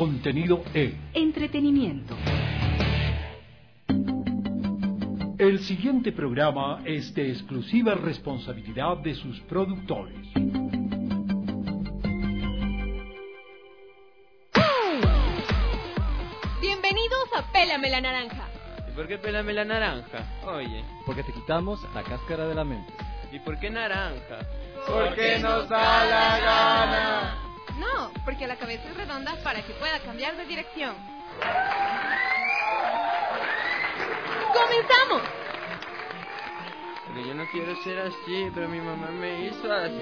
contenido E. Entretenimiento. El siguiente programa es de exclusiva responsabilidad de sus productores. Bienvenidos a Pélame la Naranja. ¿Y por qué pélame la naranja? Oye. Porque te quitamos la cáscara de la mente. ¿Y por qué naranja? Porque nos da la gana. No, porque la cabeza es redonda para que pueda cambiar de dirección. ¡Comenzamos! Pero yo no quiero ser así, pero mi mamá me hizo así.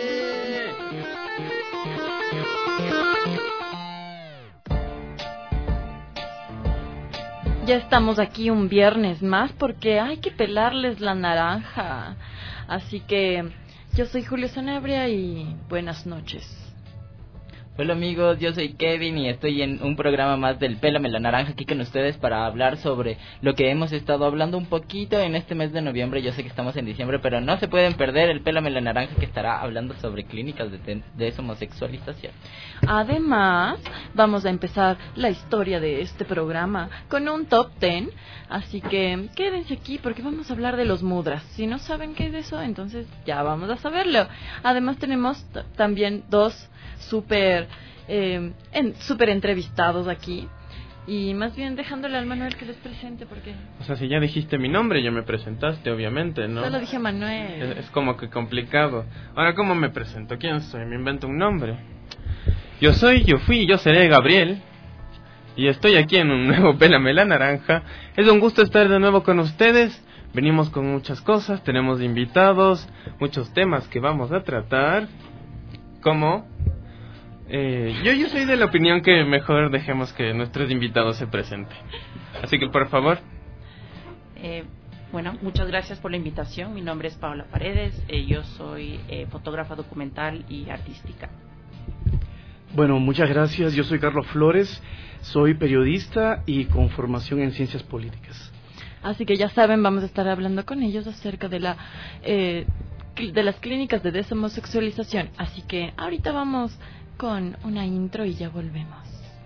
Ya estamos aquí un viernes más porque hay que pelarles la naranja. Así que yo soy Julio Sanabria y buenas noches. Hola amigos, yo soy Kevin y estoy en un programa más del Pélame la Naranja aquí con ustedes para hablar sobre lo que hemos estado hablando un poquito en este mes de noviembre. Yo sé que estamos en diciembre, pero no se pueden perder el Pélame la Naranja que estará hablando sobre clínicas de deshomosexualización. Además, vamos a empezar la historia de este programa con un top 10, así que quédense aquí porque vamos a hablar de los mudras. Si no saben qué es eso, entonces ya vamos a saberlo. Además tenemos también dos súper entrevistados aquí. Y más bien dejándole al Manuel que les presente porque... O sea, si ya dijiste mi nombre, ya me presentaste, obviamente, ¿no? Solo dije Manuel. Es como que complicado. Ahora, ¿cómo me presento? ¿Quién soy? Me invento un nombre. Yo fui y yo seré Gabriel. Y estoy aquí en un nuevo Pélame la Naranja. Es un gusto estar de nuevo con ustedes. Venimos con muchas cosas, tenemos invitados, muchos temas que vamos a tratar. ¿Cómo? Yo soy de la opinión que mejor dejemos que nuestros invitados se presenten. Así que, por favor. Bueno, muchas gracias por la invitación. Mi nombre es Paola Paredes. Yo soy fotógrafa documental y artística. Bueno, muchas gracias. Yo soy Carlos Flores. Soy periodista y con formación en ciencias políticas. Así que ya saben, vamos a estar hablando con ellos acerca de las clínicas de deshomosexualización. Así que ahorita vamos con una intro y ya volvemos.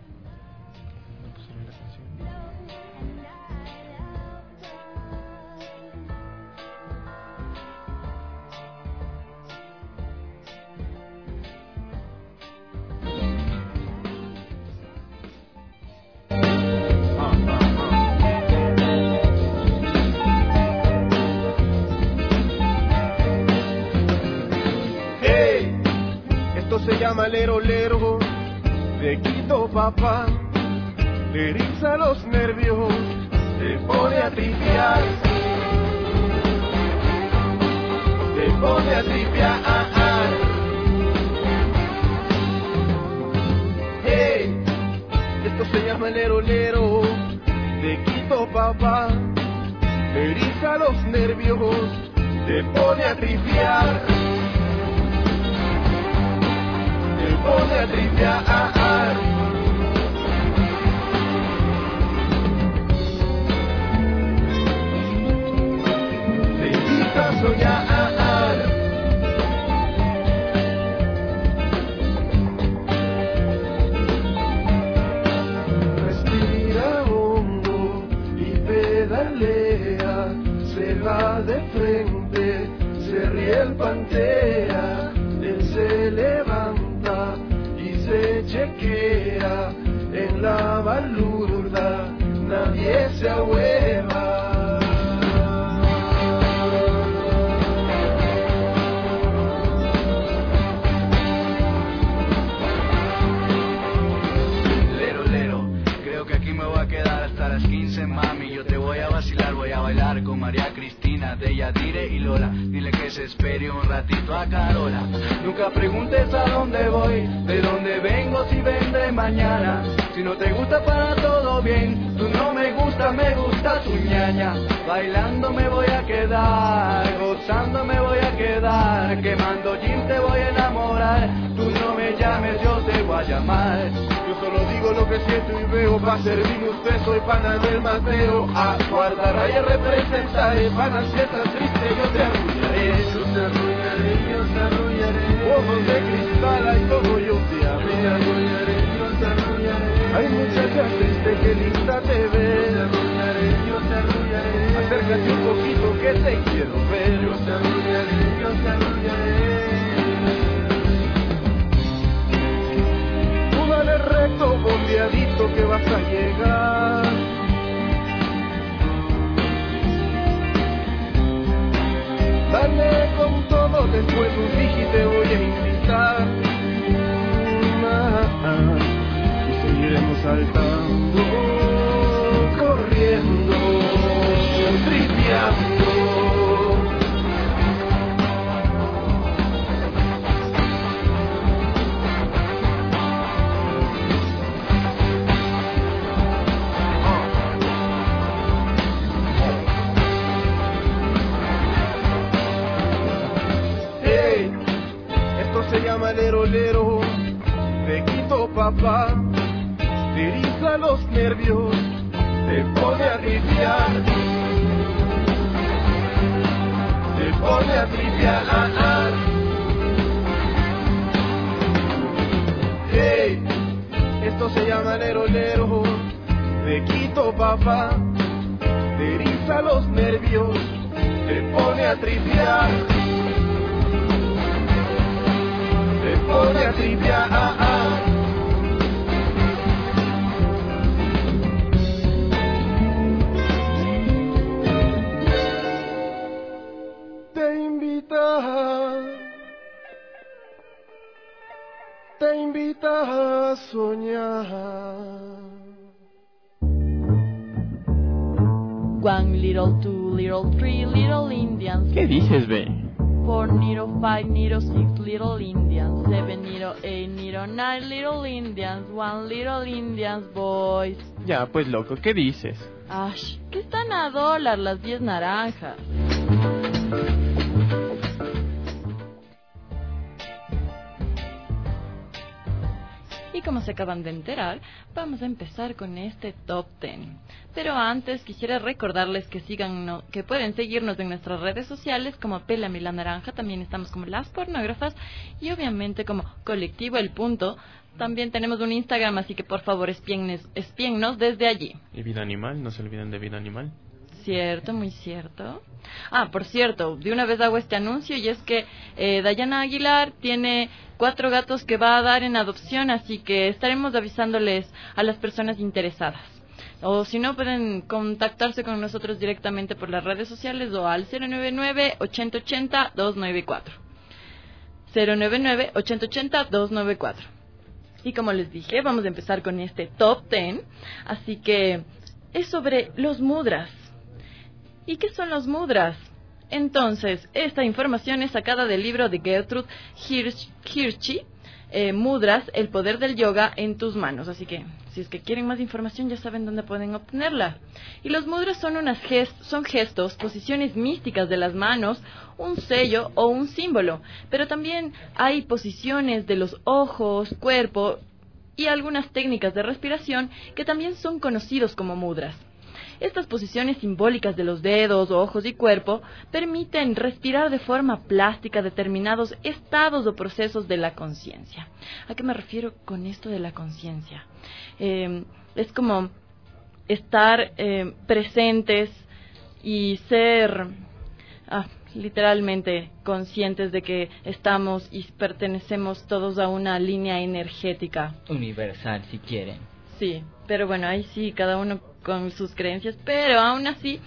Se llama Lero Lero, de Quito papá, le eriza los nervios, te pone a tripear, te pone a tripear. Hey, esto se llama Lero Lero, de Quito papá, le eriza los nervios, te pone a tripear. Pone a tripear. Te invita a soñar. Respira hondo y pedalea. Se va de frente, se ríe el Pantera. Él se levanta y se chequea en la balurda, nadie se ahueva. Lero, lero, creo que aquí me voy a quedar hasta las 15, mami. Yo te voy a vacilar, voy a bailar con María Cristina, de Yadire y Lola. Dile que se espere un ratito a Carola. Nunca preguntes a dónde voy, de dónde vengo, si vendré mañana. Si no te gusta para todo bien, tú no me gusta tu ñaña. Bailando me voy a quedar, gozando me voy a quedar, quemando jean te voy a enamorar. Tú no me llames, yo te voy a llamar. Yo solo digo lo que siento y veo, pa' servirme usted soy pana del Mateo. A guardar y a representar, pana si estás triste yo te arrullaré. Yo te arrullaré, yo te arrullaré. Ojos de cristal, ay como yo te amé. Yo te arrullaré, yo te arrullaré. que te quiero ver. Yo te arrullaré, yo te arrullaré. Tú dale recto, bombeadito que vas a llegar. Dale con todo, después un digi te voy a invitar. Y seguiremos saltando, corriendo, tripeando. Hey, esto se llama lero lero. Te quito papá, te eriza los nervios, te pone a tripear, te pone a tripear. Hey, esto se llama lero lero. Te quito papá, te eriza los nervios, te pone a tripear, te pone a tripear. Te invita a soñar. One little, two little, three little Indians. ¿Qué dices, ve? 4 little, 5 little, 6 little Indians. 7 little, 8 little, 9 little Indians. 1 little Indians boys. Ya, pues loco, ¿qué dices? Ash, que están a $1 las 10 naranjas. Y como se acaban de enterar, vamos a empezar con este Top 10. Pero antes quisiera recordarles que pueden seguirnos en nuestras redes sociales como Pélame la Naranja, también estamos como Las Pornógrafas y obviamente como Colectivo El Punto. También tenemos un Instagram, así que por favor espiénnos desde allí. ¿Y Vida Animal? No se olviden de Vida Animal. Cierto, muy cierto. Ah, por cierto, de una vez hago este anuncio y es que Dayana Aguilar tiene 4 gatos que va a dar en adopción, así que estaremos avisándoles a las personas interesadas. O si no, pueden contactarse con nosotros directamente por las redes sociales o al 099-880-294. 099-880-294. Y como les dije, vamos a empezar con este Top 10, así que es sobre los mudras. ¿Y qué son los mudras? Entonces, esta información es sacada del libro de Gertrude Hirschy, Mudras, el poder del yoga en tus manos. Así que, si es que quieren más información, ya saben dónde pueden obtenerla. Y los mudras son son gestos, posiciones místicas de las manos, un sello o un símbolo. Pero también hay posiciones de los ojos, cuerpo y algunas técnicas de respiración que también son conocidos como mudras. Estas posiciones simbólicas de los dedos, ojos y cuerpo permiten respirar de forma plástica determinados estados o procesos de la conciencia. ¿A qué me refiero con esto de la conciencia? Es como estar presentes y ser literalmente conscientes de que estamos y pertenecemos todos a una línea energética. Universal, si quieren. Sí, pero bueno, ahí sí, cada uno con sus creencias, pero aún así,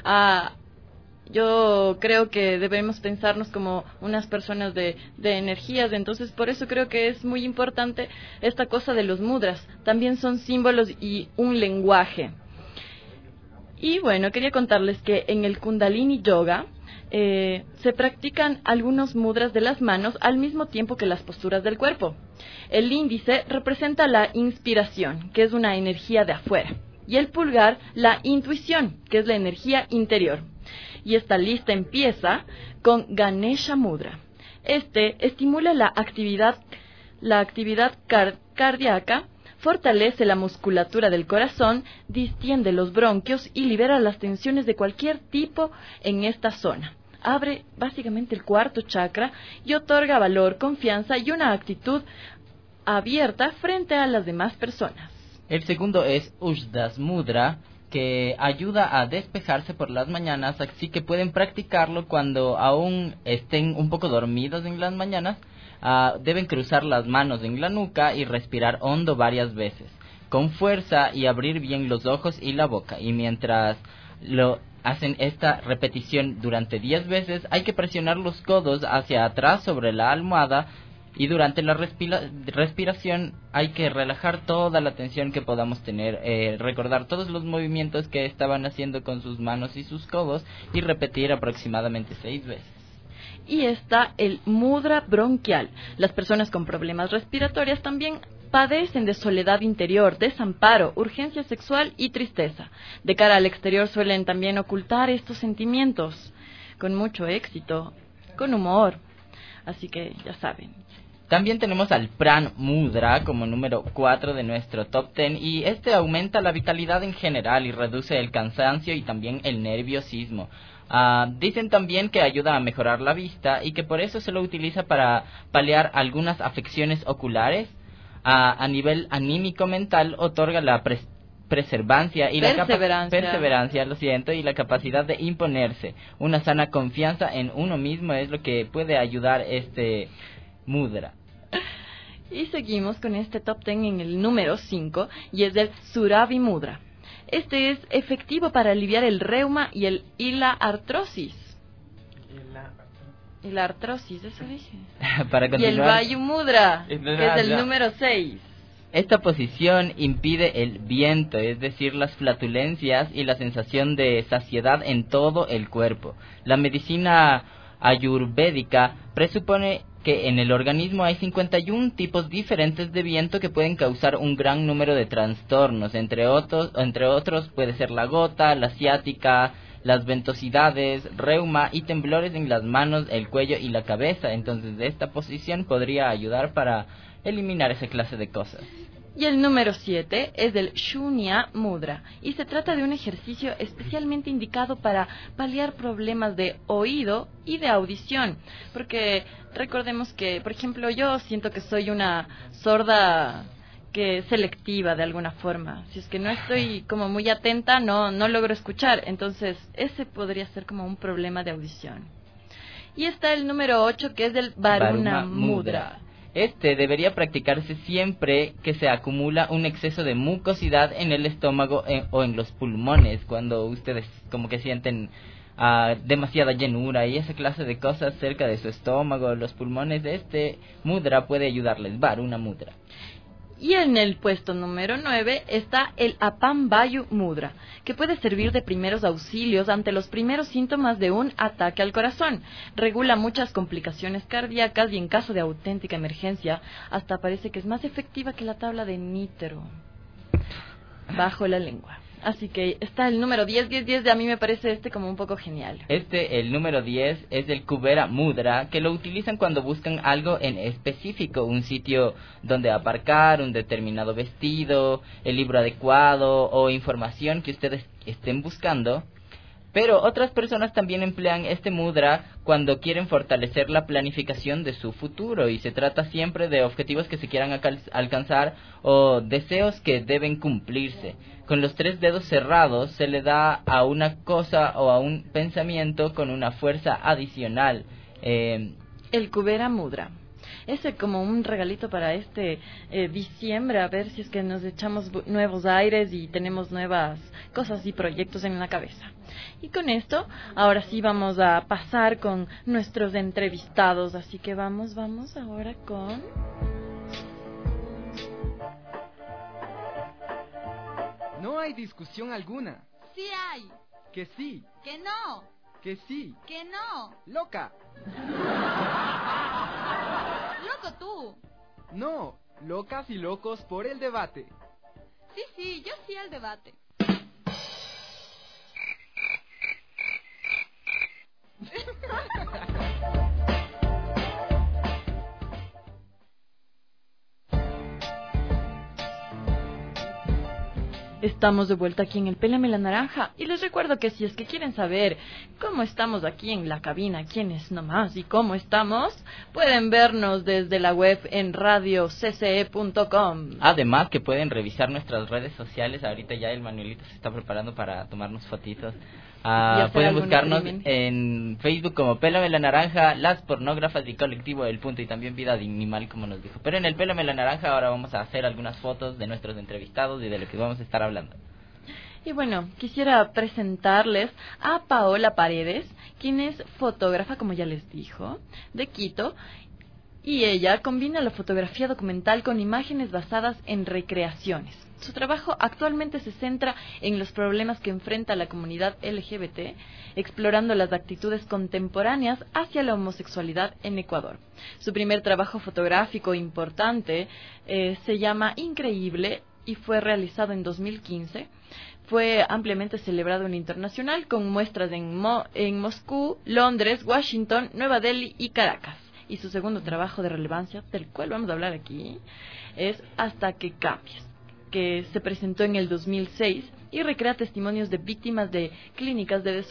yo creo que debemos pensarnos como unas personas de energías, entonces por eso creo que es muy importante esta cosa de los mudras. También son símbolos y un lenguaje. Y bueno, quería contarles que en el Kundalini Yoga se practican algunos mudras de las manos al mismo tiempo que las posturas del cuerpo. El índice representa la inspiración, que es una energía de afuera, y el pulgar la intuición, que es la energía interior. Y esta lista empieza con Ganesha Mudra. Este estimula la actividad cardíaca, fortalece la musculatura del corazón, distiende los bronquios y libera las tensiones de cualquier tipo en esta zona. Abre básicamente el 4º chakra y otorga valor, confianza y una actitud abierta frente a las demás personas. El segundo es Ushdas Mudra, que ayuda a despejarse por las mañanas, así que pueden practicarlo cuando aún estén un poco dormidos en las mañanas. Deben cruzar las manos en la nuca y respirar hondo varias veces, con fuerza, y abrir bien los ojos y la boca. Y mientras lo hacen esta repetición durante 10 veces, hay que presionar los codos hacia atrás sobre la almohada, y durante la respiración hay que relajar toda la tensión que podamos tener, recordar todos los movimientos que estaban haciendo con sus manos y sus codos, y repetir aproximadamente 6 veces. Y está el mudra bronquial. Las personas con problemas respiratorios también padecen de soledad interior, desamparo, urgencia sexual y tristeza. De cara al exterior suelen también ocultar estos sentimientos con mucho éxito, con humor. Así que ya saben. También tenemos al Pran Mudra como número 4 de nuestro top 10, y este aumenta la vitalidad en general y reduce el cansancio y también el nerviosismo. Dicen también que ayuda a mejorar la vista y que por eso se lo utiliza para paliar algunas afecciones oculares. A nivel anímico mental otorga la perseverancia y perseverancia, lo siento, y la capacidad de imponerse. Una sana confianza en uno mismo es lo que puede ayudar este mudra. Y seguimos con este top 10 en el número 5, y es del Suravi Mudra. Este es efectivo para aliviar el reuma y la artrosis. Y la artrosis, eso dije. Para continuar, y el Vayu Mudra, que es el número 6. Esta posición impide el viento, es decir, las flatulencias y la sensación de saciedad en todo el cuerpo. La medicina ayurvédica presupone que en el organismo hay 51 tipos diferentes de viento que pueden causar un gran número de trastornos. Entre otros puede ser la gota, la ciática, las ventosidades, reuma y temblores en las manos, el cuello y la cabeza. Entonces, esta posición podría ayudar para eliminar esa clase de cosas. Y el número 7 es del Shunya Mudra, y se trata de un ejercicio especialmente indicado para paliar problemas de oído y de audición, porque recordemos que, por ejemplo, yo siento que soy una sorda que selectiva de alguna forma. Si es que no estoy como muy atenta, no logro escuchar, entonces ese podría ser como un problema de audición. Y está el número 8, que es del Varuna Mudra. Este debería practicarse siempre que se acumula un exceso de mucosidad en el estómago o en los pulmones, cuando ustedes como que sienten demasiada llenura y esa clase de cosas cerca de su estómago, los pulmones. Este mudra puede ayudarles, Varuna Mudra. Y en el puesto número 9 está el Apam Vayu Mudra, que puede servir de primeros auxilios ante los primeros síntomas de un ataque al corazón. Regula muchas complicaciones cardíacas y en caso de auténtica emergencia, hasta parece que es más efectiva que la tabla de Nitro bajo la lengua. Así que está el número 10, a mí me parece como un poco genial. El número 10, es el Kubera Mudra, que lo utilizan cuando buscan algo en específico, un sitio donde aparcar, un determinado vestido, el libro adecuado o información que ustedes estén buscando. Pero otras personas también emplean este mudra cuando quieren fortalecer la planificación de su futuro, y se trata siempre de objetivos que se quieran alcanzar o deseos que deben cumplirse. Con los 3 dedos cerrados se le da a una cosa o a un pensamiento con una fuerza adicional. El Kubera Mudra. Ese como un regalito para diciembre, a ver si es que nos echamos nuevos aires y tenemos nuevas cosas y proyectos en la cabeza. Y con esto, ahora sí vamos a pasar con nuestros entrevistados, así que vamos ahora con... No hay discusión alguna. Sí hay. Que sí. Que no. Que sí. Que no. Loca. Loco tú. No, locas y locos por el debate. Sí, yo sí al debate. Estamos de vuelta aquí en el Pélame la Naranja y les recuerdo que si es que quieren saber cómo estamos aquí en la cabina, quiénes nomás y cómo estamos, pueden vernos desde la web en radiocce.com. Además que pueden revisar nuestras redes sociales. Ahorita ya el Manuelito se está preparando para tomarnos fotitos. Pueden buscarnos en Facebook como Pélame la Naranja, Las Pornógrafas y Colectivo del Punto, y también Vida Animal, como nos dijo. Pero en el Pélame la Naranja ahora vamos a hacer algunas fotos de nuestros entrevistados y de lo que vamos a estar hablando. Y bueno, quisiera presentarles a Paola Paredes, quien es fotógrafa, como ya les dijo, de Quito. Y ella combina la fotografía documental con imágenes basadas en recreaciones. Su trabajo actualmente se centra en los problemas que enfrenta la comunidad LGBT, explorando las actitudes contemporáneas hacia la homosexualidad en Ecuador. Su primer trabajo fotográfico importante se llama Increíble y fue realizado en 2015. Fue ampliamente celebrado en internacional con muestras en Moscú, Londres, Washington, Nueva Delhi y Caracas. Y su segundo trabajo de relevancia, del cual vamos a hablar aquí, es Hasta que cambies, que se presentó en el 2006 y recrea testimonios de víctimas de clínicas de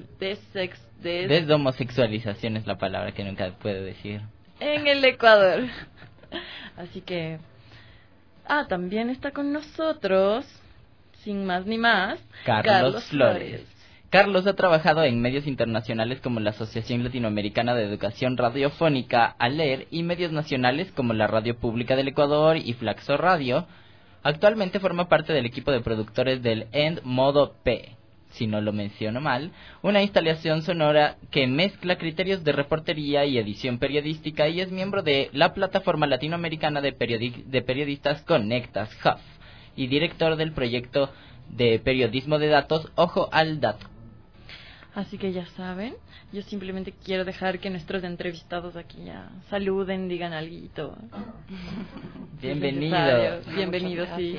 Deshomosexualización es la palabra que nunca puedo decir. En el Ecuador. Así que... también está con nosotros, sin más ni más, Carlos Flores. Carlos ha trabajado en medios internacionales como la Asociación Latinoamericana de Educación Radiofónica, ALER, y medios nacionales como la Radio Pública del Ecuador y Flaxo Radio. Actualmente forma parte del equipo de productores del End Modo P, si no lo menciono mal, una instalación sonora que mezcla criterios de reportería y edición periodística, y es miembro de la plataforma latinoamericana de periodistas Conectas, HUF, y director del proyecto de periodismo de datos Ojo al Dato. Así que ya saben, yo simplemente quiero dejar que nuestros entrevistados aquí ya saluden, digan algo. Bienvenidos. Bienvenidos, sí.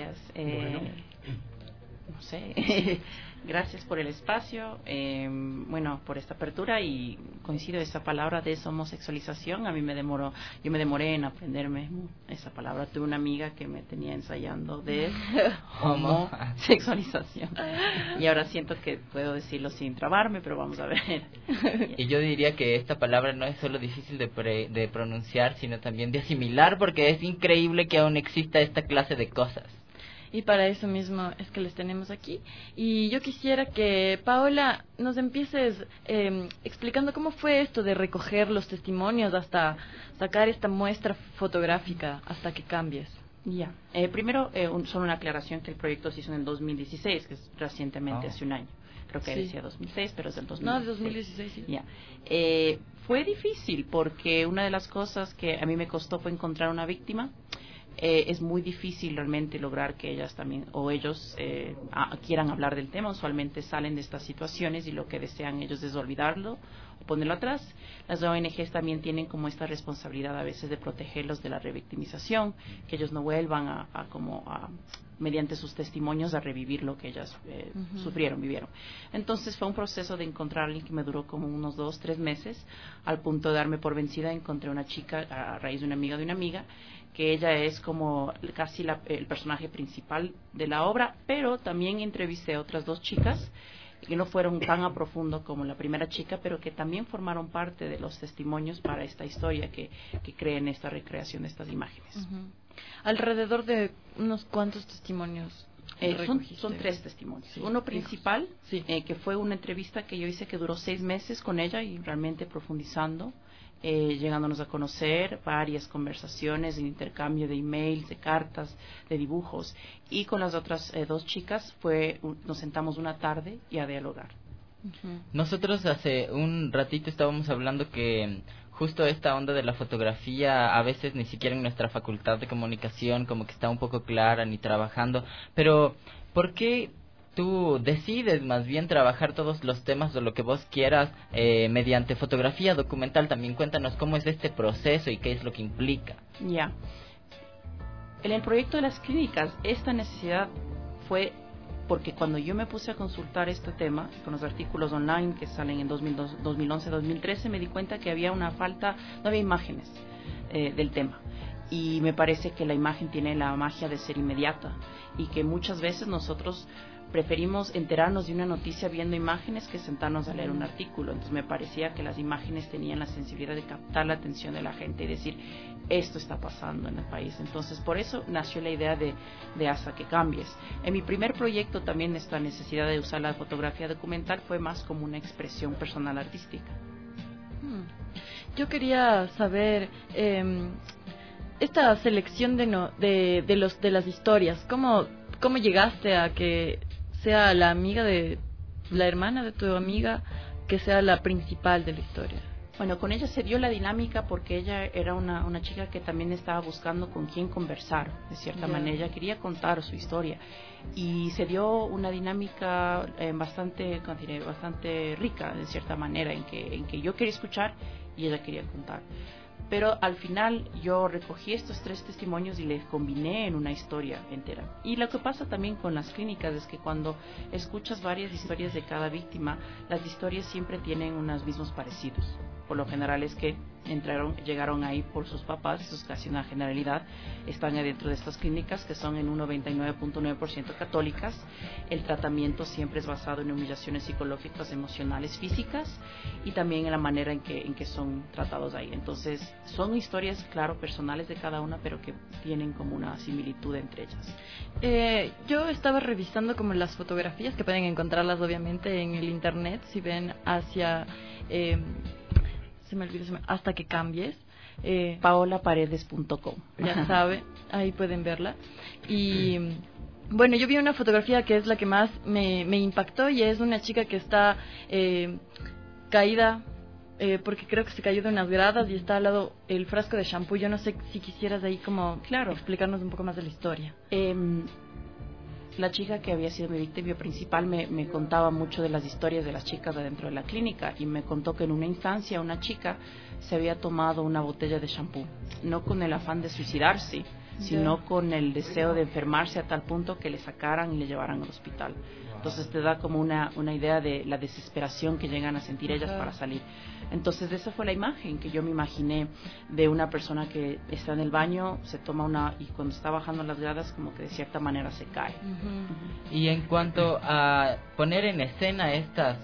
No sé, gracias por el espacio, por esta apertura, y coincido esa palabra deshomosexualización. Yo me demoré en aprenderme esa palabra. Tuve una amiga que me tenía ensayando de homosexualización y ahora siento que puedo decirlo sin trabarme, pero vamos a ver. Y yo diría que esta palabra no es solo difícil de pronunciar, sino también de asimilar, porque es increíble que aún exista esta clase de cosas. Y para eso mismo es que les tenemos aquí. Y yo quisiera que, Paola, nos empieces explicando cómo fue esto de recoger los testimonios hasta sacar esta muestra fotográfica, Hasta que cambies. Ya. Primero, solo una aclaración, que el proyecto se hizo en el 2016, que es recientemente, hace un año. Creo que decía 2006, pero es del 2016. No, de 2016, sí. Ya. Fue difícil porque una de las cosas que a mí me costó fue encontrar una víctima. Es muy difícil realmente lograr que ellas también o ellos quieran hablar del tema. Usualmente salen de estas situaciones y lo que desean ellos es olvidarlo o ponerlo atrás. Las ONGs también tienen como esta responsabilidad a veces de protegerlos de la revictimización, que ellos no vuelvan mediante sus testimonios a revivir lo que ellas vivieron. Entonces fue un proceso de encontrar a alguien que me duró como unos 2-3 meses. Al punto de darme por vencida, encontré una chica a raíz de una amiga, que ella es como casi el personaje principal de la obra, pero también entrevisté a otras 2 chicas que no fueron tan a profundo como la primera chica, pero que también formaron parte de los testimonios para esta historia que creen esta recreación de estas imágenes. Alrededor de unos cuantos testimonios. Son 3 testimonios. Sí. Uno principal, que fue una entrevista que yo hice que duró 6 meses con ella y realmente profundizando, llegándonos a conocer, varias conversaciones, en intercambio de emails, de cartas, de dibujos. Y con las otras 2 chicas nos sentamos una tarde y a dialogar. Nosotros hace un ratito estábamos hablando que justo esta onda de la fotografía a veces ni siquiera en nuestra facultad de comunicación como que está un poco clara ni trabajando, pero ¿por qué tú decides más bien trabajar todos los temas o lo que vos quieras mediante fotografía documental? También cuéntanos cómo es este proceso y qué es lo que implica. Ya. En el proyecto de las clínicas, esta necesidad fue porque cuando yo me puse a consultar este tema con los artículos online que salen en 2011, 2013, me di cuenta que había una falta, no había imágenes del tema. y me parece que la imagen tiene la magia de ser inmediata y que muchas veces nosotros preferimos enterarnos de una noticia viendo imágenes que sentarnos a leer un artículo. Entonces me parecía que las imágenes tenían la sensibilidad de captar la atención de la gente y decir, esto está pasando en el país. Entonces por eso nació la idea de Hasta que cambies. En mi primer proyecto también esta necesidad de usar la fotografía documental fue más como una expresión personal artística. Yo quería saber esta selección de las historias, ¿cómo llegaste a que sea la amiga de la hermana de tu amiga que sea la principal de la historia? Bueno, con ella se dio la dinámica porque ella era una chica que también estaba buscando con quién conversar, de cierta manera. Ella quería contar su historia y se dio una dinámica bastante rica, de cierta manera, en que yo quería escuchar y ella quería contar. Pero al final yo recogí estos 3 testimonios y les combiné en una historia entera. Y lo que pasa también con las clínicas es que cuando escuchas varias historias de cada víctima, las historias siempre tienen unos mismos parecidos. Por lo general es que llegaron ahí por sus papás, eso es casi una generalidad. Están adentro de estas clínicas que son en un 99.9% católicas. El tratamiento siempre es basado en humillaciones psicológicas, emocionales, físicas y también en la manera en que son tratados ahí. Entonces son historias, claro, personales de cada una, pero que tienen como una similitud entre ellas. Yo estaba revisando como las fotografías, que pueden encontrarlas obviamente en el internet, si ven hacia... Hasta que cambies, paolaparedes.com. Ya sabe, ahí pueden verla. Y bueno, yo vi una fotografía que es la que más me impactó y es una chica que está caída porque creo que se cayó de unas gradas y está al lado el frasco de shampoo. Yo no sé si quisieras ahí como explicarnos un poco más de la historia. La chica que había sido mi víctima principal me contaba mucho de las historias de las chicas adentro de la clínica y me contó que en una instancia una chica se había tomado una botella de shampoo, no con el afán de suicidarse, sino con el deseo de enfermarse a tal punto que le sacaran y le llevaran al hospital. Entonces te da como una idea de la desesperación que llegan a sentir ellas para salir. Entonces esa fue la imagen que yo me imaginé de una persona que está en el baño, se toma y cuando está bajando las gradas como que de cierta manera se cae. Y en cuanto a poner en escena estas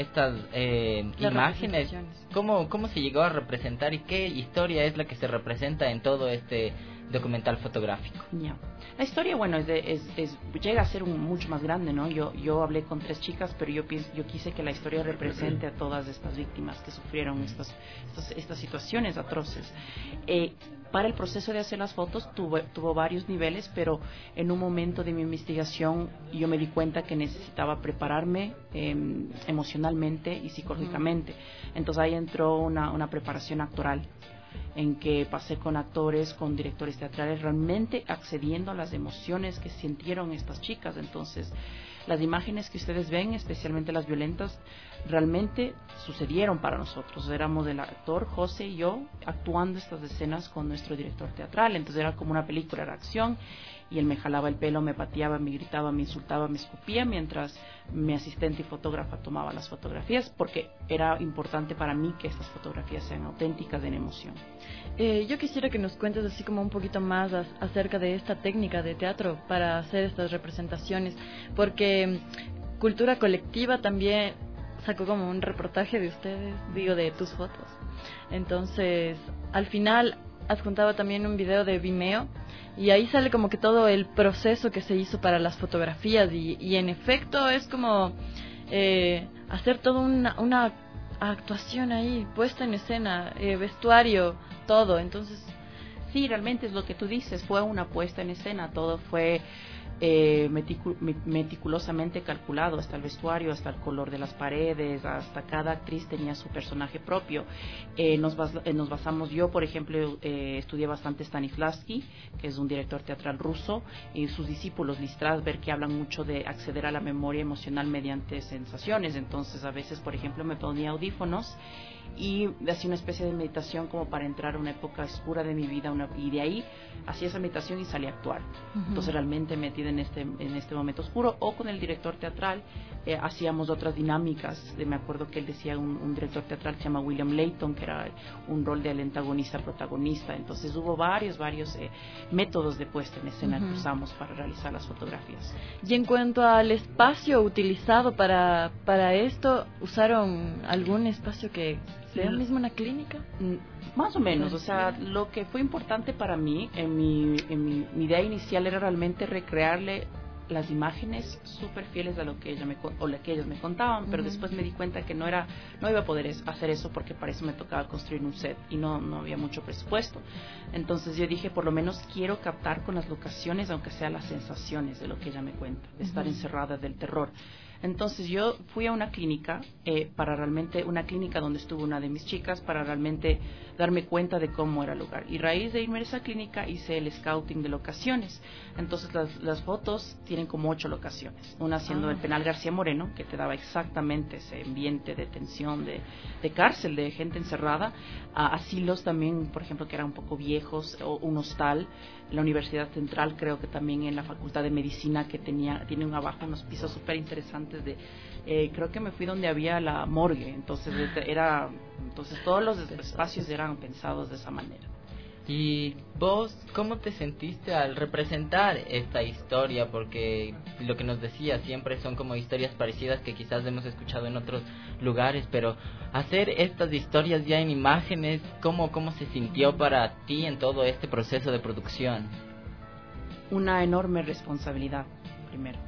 imágenes, ¿cómo se llegó a representar y qué historia es la que se representa en todo este documental fotográfico? La historia, bueno, llega a ser mucho más grande, ¿no? Yo hablé con 3 chicas, pero yo quise que la historia represente a todas estas víctimas que sufrieron estas situaciones atroces. Para el proceso de hacer las fotos tuvo varios niveles, pero en un momento de mi investigación yo me di cuenta que necesitaba prepararme emocionalmente y psicológicamente. Entonces ahí entró una preparación actoral, en que pasé con actores, con directores teatrales, realmente accediendo a las emociones que sintieron estas chicas. Entonces, las imágenes que ustedes ven, especialmente las violentas, realmente sucedieron para nosotros. Éramos el actor José y yo actuando estas escenas con nuestro director teatral. Entonces era como una película de acción y él me jalaba el pelo, me pateaba, me gritaba, me insultaba, me escupía, mientras mi asistente y fotógrafa tomaba las fotografías, porque era importante para mí que estas fotografías sean auténticas en emoción. Yo quisiera que nos cuentes así como un poquito más acerca de esta técnica de teatro para hacer estas representaciones, porque Cultura Colectiva también sacó como un reportaje de ustedes, de tus fotos. Entonces, al final adjuntaba también un video de Vimeo y ahí sale como que todo el proceso que se hizo para las fotografías y en efecto es como hacer toda una actuación ahí, puesta en escena, vestuario, todo. Entonces sí, realmente es lo que tú dices, fue una puesta en escena, todo fue meticulosamente calculado, hasta el vestuario, hasta el color de las paredes, hasta cada actriz tenía su personaje propio. Nos basamos, yo por ejemplo estudié bastante Stanislavski, que es un director teatral ruso, y sus discípulos Lee Strasberg, que hablan mucho de acceder a la memoria emocional mediante sensaciones. Entonces a veces, por ejemplo, me ponía audífonos y hacía una especie de meditación como para entrar a una época oscura de mi vida, y de ahí hacía esa meditación y salía a actuar. Entonces realmente metida en este momento oscuro, o con el director teatral hacíamos otras dinámicas. Me acuerdo que él decía un director teatral que se llama William Layton, que era un rol del antagonista-protagonista. Entonces hubo varios métodos de puesta en escena que usamos para realizar las fotografías. Y en cuanto al espacio utilizado para esto, ¿usaron algún espacio que sea mismo una clínica? Más o menos, o sea, lo que fue importante para mí en mi idea inicial era realmente recrearle las imágenes súper fieles a lo que ellos me contaban, pero después me di cuenta que no iba a poder hacer eso, porque para eso me tocaba construir un set y no había mucho presupuesto. Entonces yo dije, por lo menos quiero captar con las locaciones, aunque sea las sensaciones de lo que ella me cuenta, de estar encerrada, del terror. Entonces yo fui a una clínica, una clínica donde estuvo una de mis chicas, para realmente darme cuenta de cómo era el lugar. Y a raíz de irme a esa clínica hice el scouting de locaciones. Entonces las fotos tienen como 8 locaciones. Una siendo el penal García Moreno, que te daba exactamente ese ambiente de tensión, de cárcel, de gente encerrada. Asilos también, por ejemplo, que eran un poco viejos, o un hostal. La Universidad Central, creo que también en la Facultad de Medicina, que tiene abajo unos pisos súper interesantes creo que me fui donde había la morgue. Entonces todos los espacios eran pensados de esa manera. ¿Y vos cómo te sentiste al representar esta historia? Porque lo que nos decía siempre son como historias parecidas que quizás hemos escuchado en otros lugares, pero hacer estas historias ya en imágenes, ¿cómo se sintió para ti en todo este proceso de producción? Una enorme responsabilidad, primero,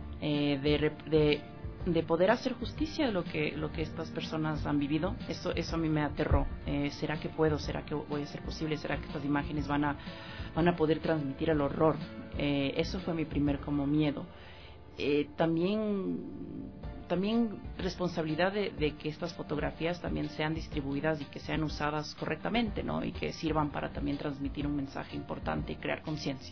de poder hacer justicia de lo que estas personas han vivido. Eso a mí me aterró. ¿Será que puedo? ¿Será que voy a ser posible? ¿Será que estas imágenes van a poder transmitir el horror? Eso fue mi primer como miedo. También responsabilidad de que estas fotografías también sean distribuidas y que sean usadas correctamente, ¿no? Y que sirvan para también transmitir un mensaje importante y crear conciencia.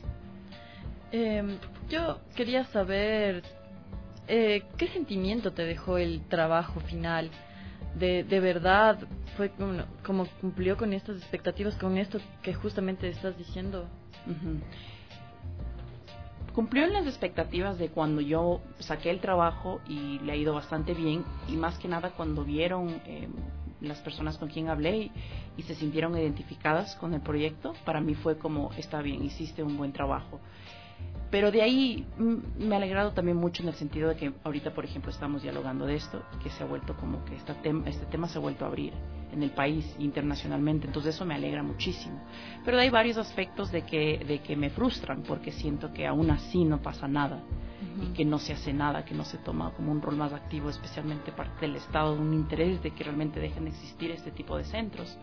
Yo quería saber ¿qué sentimiento te dejó el trabajo final? ¿De verdad fue como cumplió con estas expectativas, con esto que justamente estás diciendo? Cumplió en las expectativas de cuando yo saqué el trabajo y le ha ido bastante bien, y más que nada cuando vieron las personas con quien hablé y se sintieron identificadas con el proyecto. Para mí fue como, está bien, hiciste un buen trabajo. Pero de ahí me ha alegrado también mucho en el sentido de que ahorita, por ejemplo, estamos dialogando de esto y que se ha vuelto como que este tema se ha vuelto a abrir en el país internacionalmente. Entonces eso me alegra muchísimo. Pero hay varios aspectos de que me frustran, porque siento que aún así no pasa nada y que no se hace nada, que no se toma como un rol más activo, especialmente parte del Estado, un interés de que realmente dejen de existir este tipo de centros.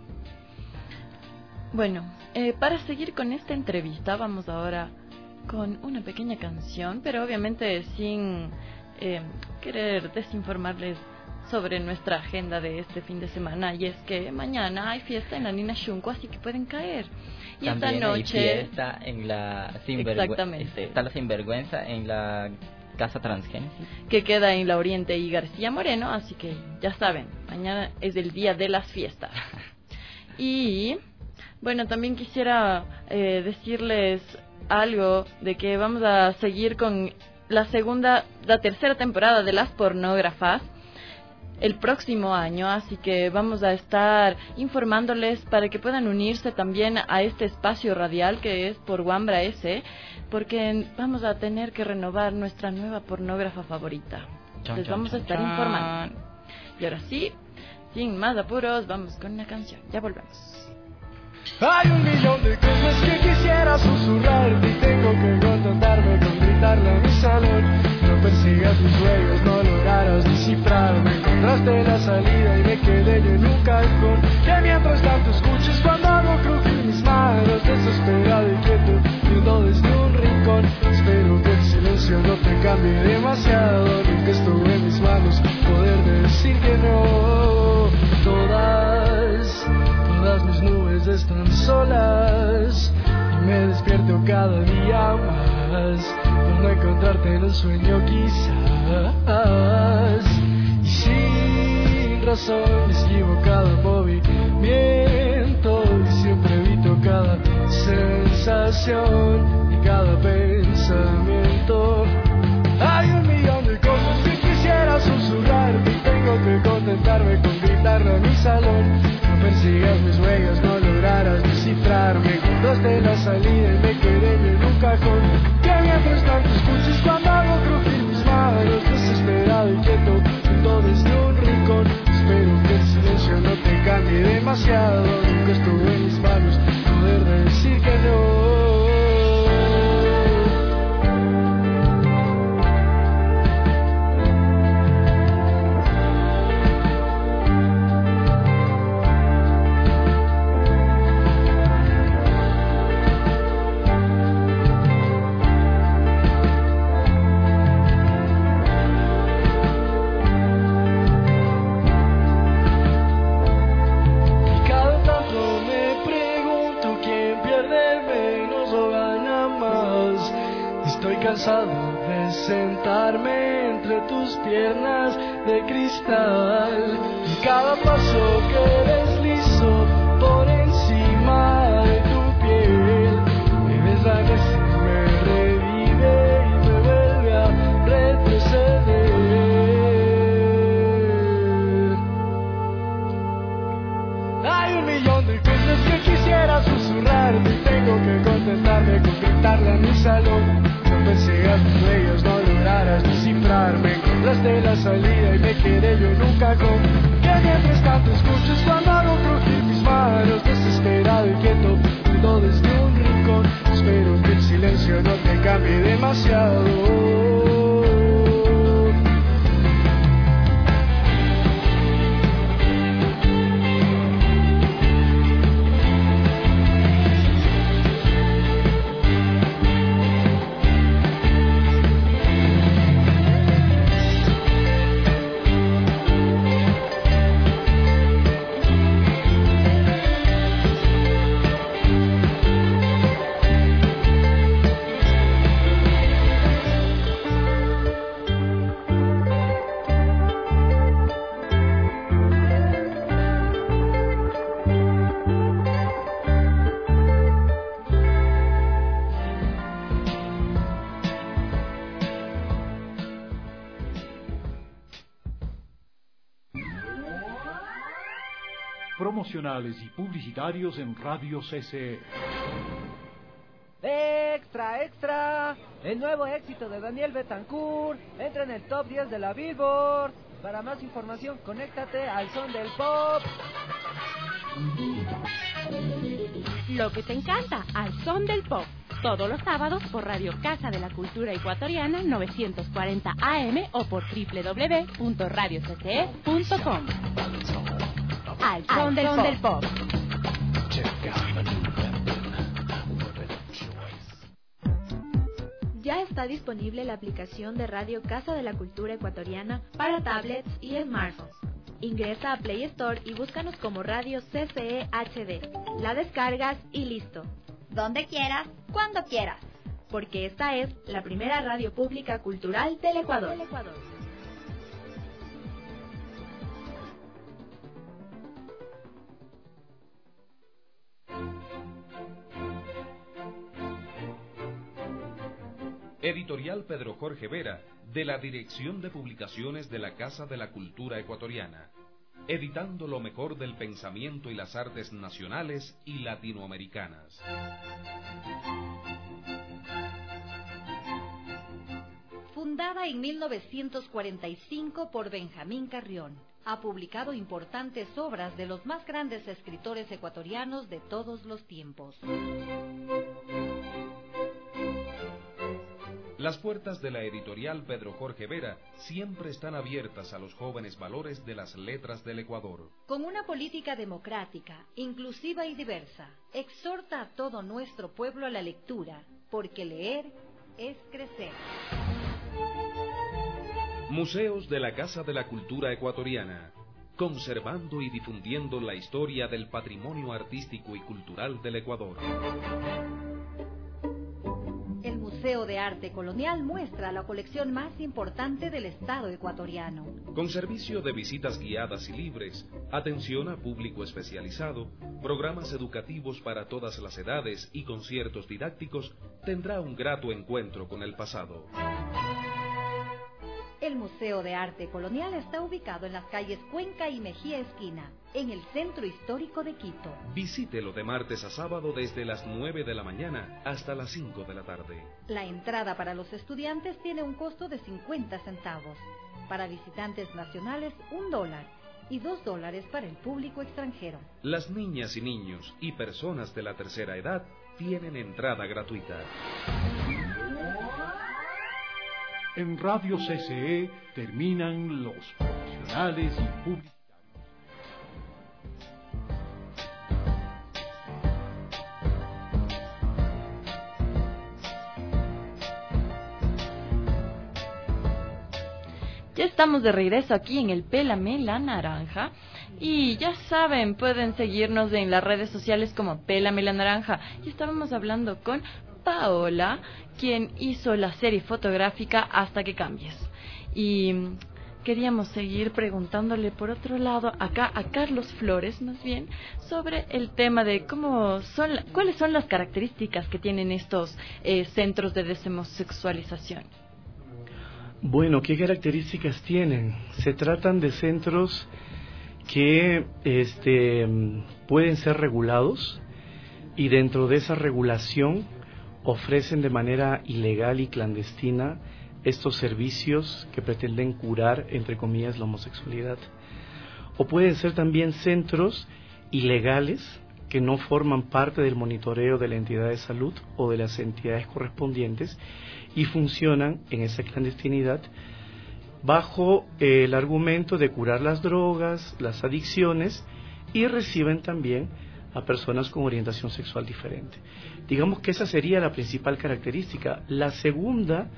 Bueno, para seguir con esta entrevista vamos ahora con una pequeña canción, pero obviamente sin querer desinformarles sobre nuestra agenda de este fin de semana, y es que mañana hay fiesta en la Nina Xunco, así que pueden caer. Y también esta noche hay fiesta en la Exactamente. Está la Sinvergüenza en la Casa Transgénesis, que queda en la Oriente y García Moreno, así que ya saben, mañana es el día de las fiestas. Y bueno, también quisiera decirles algo de que vamos a seguir con la tercera temporada de Las Pornógrafas el próximo año, así que vamos a estar informándoles para que puedan unirse también a este espacio radial que es por Wambra S, porque vamos a tener que renovar nuestra nueva pornógrafa favorita. Les vamos a estar informando. Y ahora sí, sin más apuros, vamos con una canción. Ya volvemos. Hay un millón de cosas que quisiera susurrarte y tengo que contentarme con gritarle a mi salón. No persigas tus sueños, no lograrás descifrarme. Encontraste la salida y me quedé yo en un callejón. Que mientras tanto escuches cuando hago crujir mis manos, desesperado y quieto, viendo desde un rincón. Espero que el silencio no te cambie demasiado, ni que estuve en mis manos poder decir que no. Todas mis nubes están solas y me despierto cada día más por no encontrarte en un sueño quizás. Y sin razón esquivo cada movimiento y siempre evito cada sensación y cada pensamiento. Hay un millón de cosas que quisiera cansado de sentarme entre tus piernas de cristal. Y cada paso que deslizo por encima de tu piel me desvanece, me revive y me vuelve a retroceder. Hay un millón de cosas que quisiera susurrarte y tengo que contentarme con gritarle a mi salón. No persigas tus sueños, no lograrás descifrarme. Encontraste la salida y me quedé yo en un cajón. Que mientras tanto escuches cuando hago crujir mis manos, desesperado y quieto, perdido desde un rincón. Espero que el silencio no te cambie demasiado. Promocionales y publicitarios en Radio CCE. ¡Extra, extra! El nuevo éxito de Daniel Betancourt entra en el top 10 de la Billboard. Para más información, conéctate al Son del Pop. Lo que te encanta, al Son del Pop. Todos los sábados por Radio Casa de la Cultura Ecuatoriana 940 AM o por www.radiocce.com. Al Son del Pop. Ya está disponible la aplicación de Radio Casa de la Cultura Ecuatoriana para tablets y smartphones. Ingresa a Play Store y búscanos como Radio CCE HD. La descargas y listo. Donde quieras, cuando quieras. Porque esta es la primera radio pública cultural del Ecuador. Editorial Pedro Jorge Vera, de la Dirección de Publicaciones de la Casa de la Cultura Ecuatoriana, editando lo mejor del pensamiento y las artes nacionales y latinoamericanas. Fundada en 1945 por Benjamín Carrión, ha publicado importantes obras de los más grandes escritores ecuatorianos de todos los tiempos. Las puertas de la editorial Pedro Jorge Vera siempre están abiertas a los jóvenes valores de las letras del Ecuador. Con una política democrática, inclusiva y diversa, exhorta a todo nuestro pueblo a la lectura, porque leer es crecer. Museos de la Casa de la Cultura Ecuatoriana, conservando y difundiendo la historia del patrimonio artístico y cultural del Ecuador. El Museo de Arte Colonial muestra la colección más importante del Estado ecuatoriano. Con servicio de visitas guiadas y libres, atención a público especializado, programas educativos para todas las edades y conciertos didácticos, tendrá un grato encuentro con el pasado. El Museo de Arte Colonial está ubicado en las calles Cuenca y Mejía Esquina, en el centro histórico de Quito. Visítelo de martes a sábado desde las 9 de la mañana hasta las 5 de la tarde. La entrada para los estudiantes tiene un costo de 50 centavos. Para visitantes nacionales, $1 y $2 para el público extranjero. Las niñas y niños y personas de la tercera edad tienen entrada gratuita. En Radio CCE terminan los profesionales y publicitarios. Ya estamos de regreso aquí en el Pélame la Naranja. Y ya saben, pueden seguirnos en las redes sociales como Pélame la Naranja. Y estábamos hablando con Paola, quien hizo la serie fotográfica Hasta que cambies. Y queríamos seguir preguntándole por otro lado acá a Carlos Flores, más bien, sobre el tema de cuáles son las características que tienen estos centros de deshomosexualización. Bueno, ¿qué características tienen? Se tratan de centros que pueden ser regulados y dentro de esa regulación ofrecen de manera ilegal y clandestina estos servicios que pretenden curar, entre comillas, la homosexualidad. O pueden ser también centros ilegales que no forman parte del monitoreo de la entidad de salud o de las entidades correspondientes y funcionan en esa clandestinidad bajo el argumento de curar las drogas, las adicciones, y reciben también a personas con orientación sexual diferente. Digamos que esa sería la principal característica. La segunda,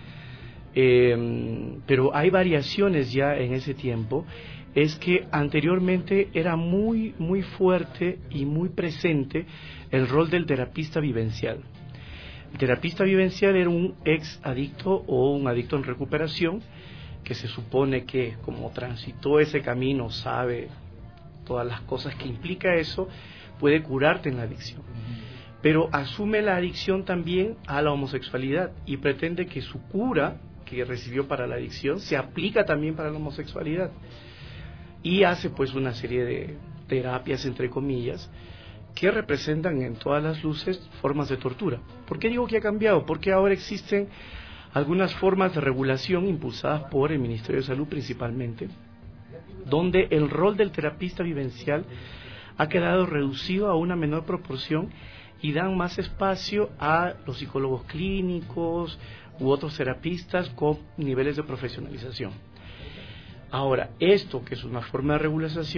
pero hay variaciones ya en ese tiempo, es que anteriormente era muy fuerte y muy presente el rol del terapista vivencial. El terapista vivencial era un ex adicto o un adicto en recuperación que se supone que, como transitó ese camino, sabe todas las cosas que implica eso, puede curarte en la adicción. Pero asume la adicción también a la homosexualidad y pretende que su cura que recibió para la adicción se aplica también para la homosexualidad. Y hace pues una serie de terapias, entre comillas, que representan en todas las luces formas de tortura. ¿Por qué digo que ha cambiado? Porque ahora existen algunas formas de regulación impulsadas por el Ministerio de Salud principalmente, donde el rol del terapista vivencial ha quedado reducido a una menor proporción y dan más espacio a los psicólogos clínicos u otros terapistas con niveles de profesionalización. Ahora, esto que es una forma de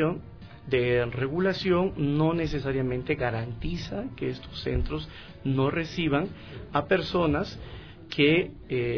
regulación no necesariamente garantiza que estos centros no reciban a personas que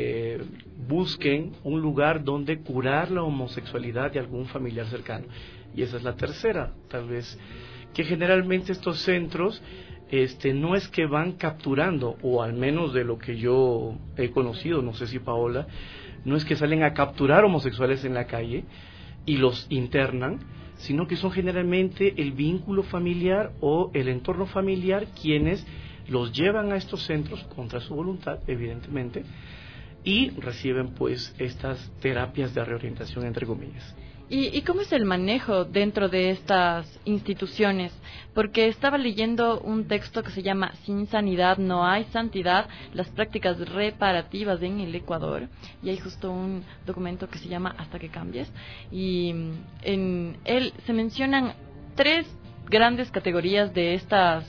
busquen un lugar donde curar la homosexualidad de algún familiar cercano. Y esa es la tercera, tal vez, que generalmente estos centros no es que van capturando, o al menos de lo que yo he conocido, no sé si Paola, no es que salen a capturar homosexuales en la calle y los internan, sino que son generalmente el vínculo familiar o el entorno familiar quienes los llevan a estos centros contra su voluntad, evidentemente, y reciben pues estas terapias de reorientación, entre comillas. ¿Y cómo es el manejo dentro de estas instituciones? Porque estaba leyendo un texto que se llama Sin sanidad no hay santidad, las prácticas reparativas en el Ecuador, y hay justo un documento que se llama Hasta que cambies, y en él se mencionan 3 grandes categorías de estas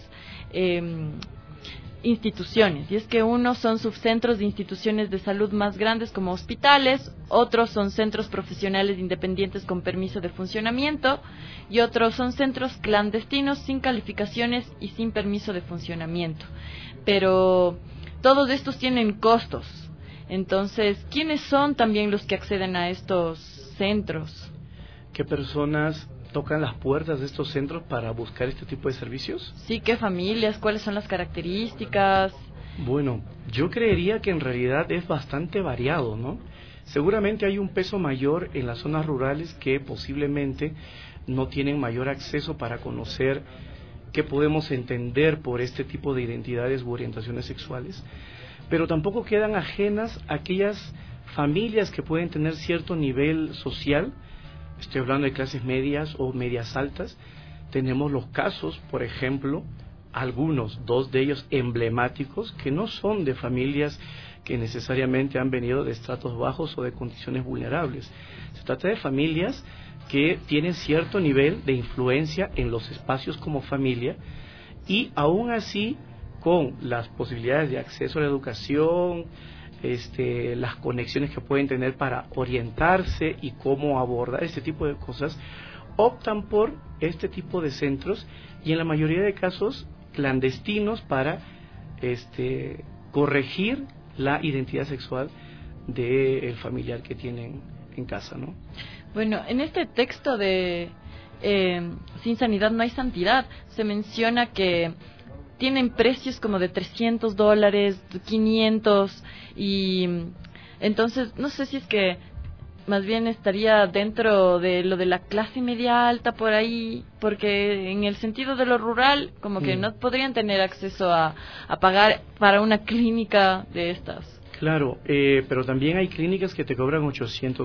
instituciones, y es que unos son subcentros de instituciones de salud más grandes como hospitales, otros son centros profesionales independientes con permiso de funcionamiento y otros son centros clandestinos sin calificaciones y sin permiso de funcionamiento. Pero todos estos tienen costos. Entonces, ¿quiénes son también los que acceden a estos centros? ¿Qué personas tocan las puertas de estos centros para buscar este tipo de servicios? Sí, ¿qué familias? ¿Cuáles son las características? Bueno, yo creería que en realidad es bastante variado, ¿no? Seguramente hay un peso mayor en las zonas rurales que posiblemente no tienen mayor acceso para conocer qué podemos entender por este tipo de identidades u orientaciones sexuales, pero tampoco quedan ajenas aquellas familias que pueden tener cierto nivel social. Estoy hablando de clases medias o medias altas. Tenemos los casos, por ejemplo, algunos, 2 de ellos emblemáticos, que no son de familias que necesariamente han venido de estratos bajos o de condiciones vulnerables. Se trata de familias que tienen cierto nivel de influencia en los espacios como familia y aún así, con las posibilidades de acceso a la educación, las conexiones que pueden tener para orientarse y cómo abordar este tipo de cosas, optan por este tipo de centros y en la mayoría de casos clandestinos para corregir la identidad sexual del familiar que tienen en casa, ¿no? Bueno, en este texto de Sin sanidad no hay santidad se menciona que tienen precios como de $300, 500, y entonces no sé si es que más bien estaría dentro de lo de la clase media alta por ahí, porque en el sentido de lo rural como que no podrían tener acceso a pagar para una clínica de estas. Claro, pero también hay clínicas que te cobran $800,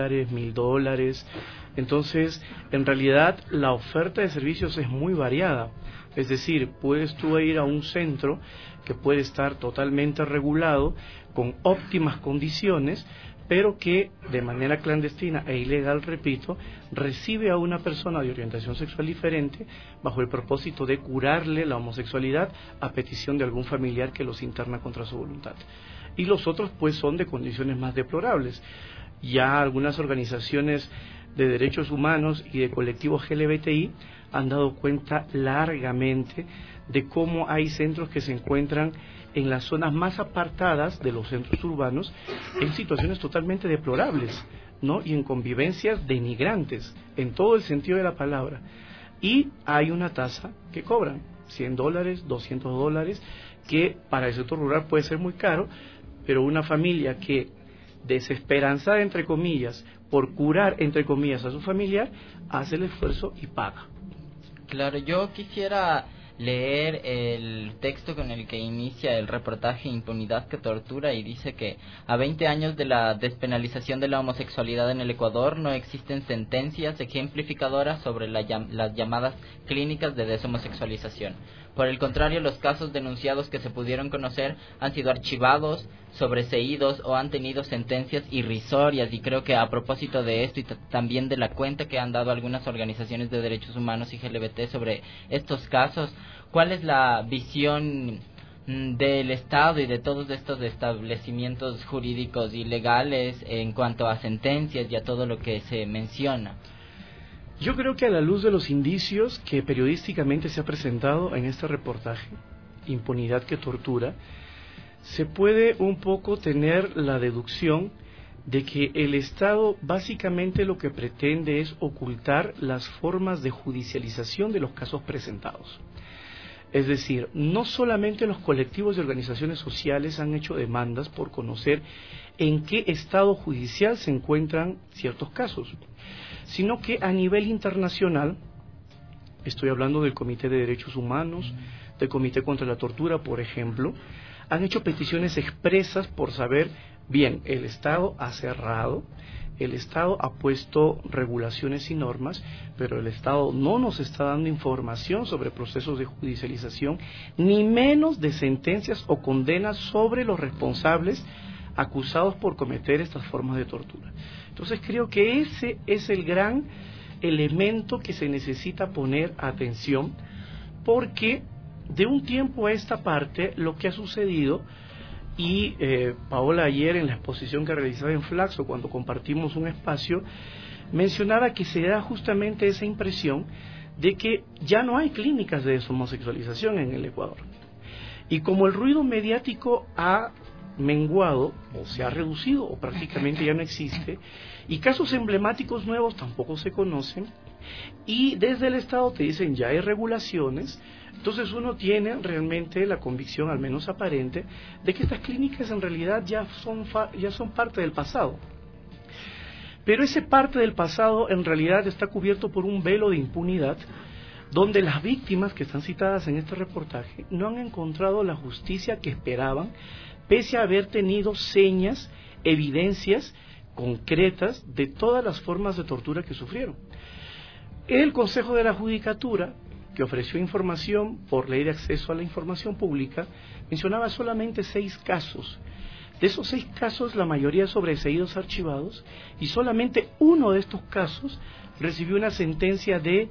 $1,000. Entonces, en realidad, la oferta de servicios es muy variada. Es decir, puedes tú ir a un centro que puede estar totalmente regulado, con óptimas condiciones, pero que de manera clandestina e ilegal, repito, recibe a una persona de orientación sexual diferente bajo el propósito de curarle la homosexualidad a petición de algún familiar que los interna contra su voluntad. Y los otros pues son de condiciones más deplorables. Ya algunas organizaciones de derechos humanos y de colectivos LGBTI han dado cuenta largamente de cómo hay centros que se encuentran en las zonas más apartadas de los centros urbanos en situaciones totalmente deplorables, ¿no? Y en convivencias denigrantes, en todo el sentido de la palabra. Y hay una tasa que cobran, $100, $200, que para el sector rural puede ser muy caro, pero una familia que, desesperanzada, entre comillas, por curar, entre comillas, a su familiar, hace el esfuerzo y paga. Claro, yo quisiera leer el texto con el que inicia el reportaje Impunidad que tortura, y dice que a 20 años de la despenalización de la homosexualidad en el Ecuador no existen sentencias ejemplificadoras sobre las llamadas clínicas de deshomosexualización. Por el contrario, los casos denunciados que se pudieron conocer han sido archivados, sobreseídos o han tenido sentencias irrisorias. Y creo que a propósito de esto y también de la cuenta que han dado algunas organizaciones de derechos humanos y LGBT sobre estos casos, ¿cuál es la visión del Estado y de todos estos establecimientos jurídicos y legales en cuanto a sentencias y a todo lo que se menciona? Yo creo que a la luz de los indicios que periodísticamente se ha presentado en este reportaje, Impunidad que tortura, se puede un poco tener la deducción de que el Estado básicamente lo que pretende es ocultar las formas de judicialización de los casos presentados. Es decir, no solamente los colectivos y organizaciones sociales han hecho demandas por conocer en qué estado judicial se encuentran ciertos casos, sino que a nivel internacional, estoy hablando del Comité de Derechos Humanos, del Comité contra la Tortura, por ejemplo, han hecho peticiones expresas por saber, bien, el Estado ha cerrado, el Estado ha puesto regulaciones y normas, pero el Estado no nos está dando información sobre procesos de judicialización, ni menos de sentencias o condenas sobre los responsables acusados por cometer estas formas de tortura. Entonces creo que ese es el gran elemento que se necesita poner atención, porque de un tiempo a esta parte lo que ha sucedido, y Paola ayer en la exposición que realizaba en Flaxo, cuando compartimos un espacio, mencionaba que se da justamente esa impresión de que ya no hay clínicas de deshomosexualización en el Ecuador. Y como el ruido mediático ha menguado, o se ha reducido, o prácticamente ya no existe, y casos emblemáticos nuevos tampoco se conocen, y desde el Estado te dicen ya hay regulaciones, entonces uno tiene realmente la convicción, al menos aparente, de que estas clínicas en realidad ya son parte del pasado. Pero ese parte del pasado en realidad está cubierto por un velo de impunidad, donde las víctimas que están citadas en este reportaje no han encontrado la justicia que esperaban, pese a haber tenido señas, evidencias concretas de todas las formas de tortura que sufrieron. El Consejo de la Judicatura, que ofreció información por ley de acceso a la información pública, mencionaba solamente 6 casos. De esos 6 casos, la mayoría sobreseídos archivados, y solamente uno de estos casos recibió una sentencia de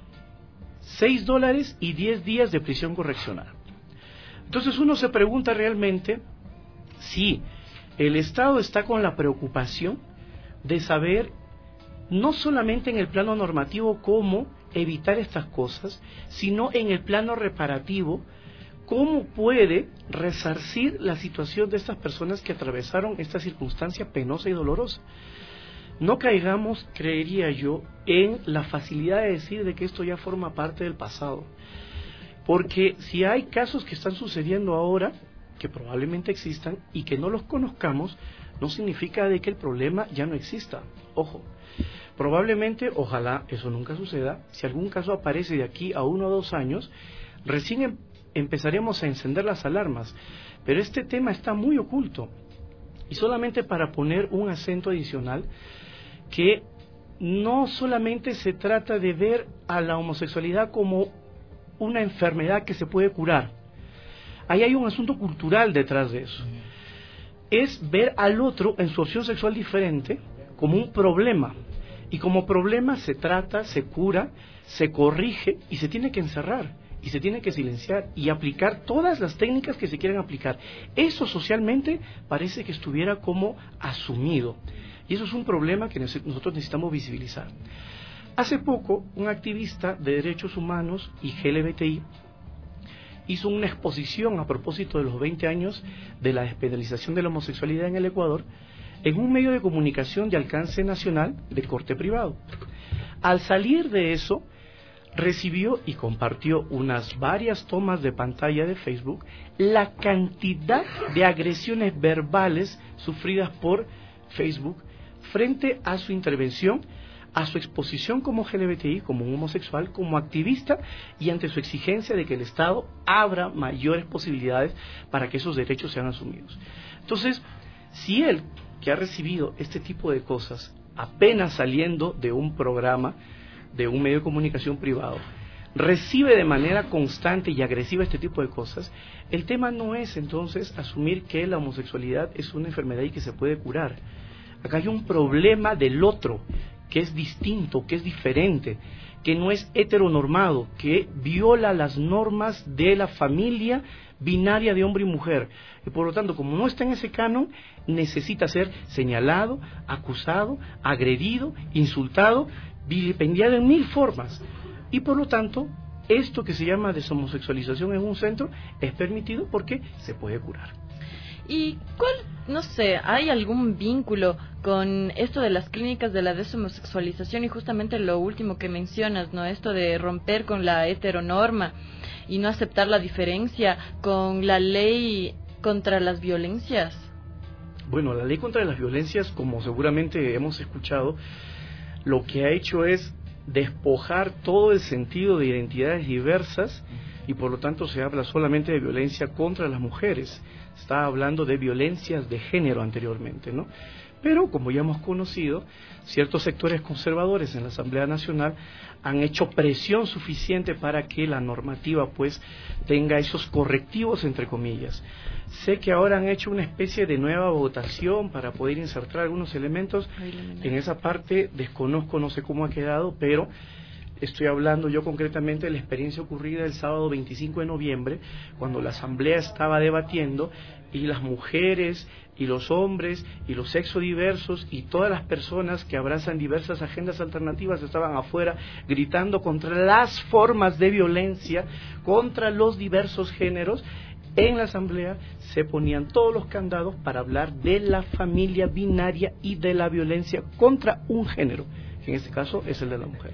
$6 y 10 días de prisión correccional. Entonces uno se pregunta realmente si el Estado está con la preocupación de saber, no solamente en el plano normativo, cómo evitar estas cosas, sino en el plano reparativo, cómo puede resarcir la situación de estas personas que atravesaron esta circunstancia penosa y dolorosa. No caigamos, creería yo, en la facilidad de decir de que esto ya forma parte del pasado, Porque si hay casos que están sucediendo ahora, que probablemente existan, y que no los conozcamos, no significa de que el problema ya no exista. Ojo, probablemente, ojalá eso nunca suceda, si algún caso aparece de aquí a 1 o 2 años, recién empezaremos a encender las alarmas. Pero este tema está muy oculto. Y solamente para poner un acento adicional, que no solamente se trata de ver a la homosexualidad como una enfermedad que se puede curar. Ahí hay un asunto cultural detrás de eso. Es ver al otro en su opción sexual diferente como un problema. Y como problema se trata, se cura, se corrige y se tiene que encerrar. Y se tiene que silenciar y aplicar todas las técnicas que se quieran aplicar. Eso socialmente parece que estuviera como asumido. Y eso es un problema que nosotros necesitamos visibilizar. Hace poco, un activista de derechos humanos y LGBTI hizo una exposición a propósito de los 20 años de la despenalización de la homosexualidad en el Ecuador en un medio de comunicación de alcance nacional de corte privado. Al salir de eso, recibió y compartió varias tomas de pantalla de Facebook la cantidad de agresiones verbales sufridas por Facebook frente a su intervención, a su exposición como LGBTI, como un homosexual, como activista y ante su exigencia de que el Estado abra mayores posibilidades para que esos derechos sean asumidos. Entonces, si él, que ha recibido este tipo de cosas apenas saliendo de un programa, de un medio de comunicación privado, recibe de manera constante y agresiva este tipo de cosas, el tema no es entonces asumir que la homosexualidad es una enfermedad y que se puede curar. Acá hay un problema del otro, que es distinto, que es diferente, que no es heteronormado, que viola las normas de la familia binaria de hombre y mujer. Y por lo tanto, como no está en ese canon, necesita ser señalado, acusado, agredido, insultado, vilipendiado en 1000 formas. Y por lo tanto, esto que se llama deshomosexualización en un centro es permitido porque se puede curar. ¿Y cuál, no sé, hay algún vínculo con esto de las clínicas de la deshomosexualización y justamente lo último que mencionas, ¿no? Esto de romper con la heteronorma y no aceptar la diferencia con la ley contra las violencias? Bueno, la ley contra las violencias, como seguramente hemos escuchado, lo que ha hecho es despojar todo el sentido de identidades diversas y por lo tanto se habla solamente de violencia contra las mujeres. Estaba hablando de violencias de género anteriormente, ¿no? Pero, como ya hemos conocido, ciertos sectores conservadores en la Asamblea Nacional han hecho presión suficiente para que la normativa, pues, tenga esos correctivos, entre comillas. Sé que ahora han hecho una especie de nueva votación para poder insertar algunos elementos. En esa parte desconozco, no sé cómo ha quedado, pero estoy hablando yo concretamente de la experiencia ocurrida el sábado 25 de noviembre, cuando la Asamblea estaba debatiendo y las mujeres y los hombres y los sexodiversos y todas las personas que abrazan diversas agendas alternativas estaban afuera gritando contra las formas de violencia, contra los diversos géneros. En la Asamblea se ponían todos los candados para hablar de la familia binaria y de la violencia contra un género, que en este caso es el de la mujer.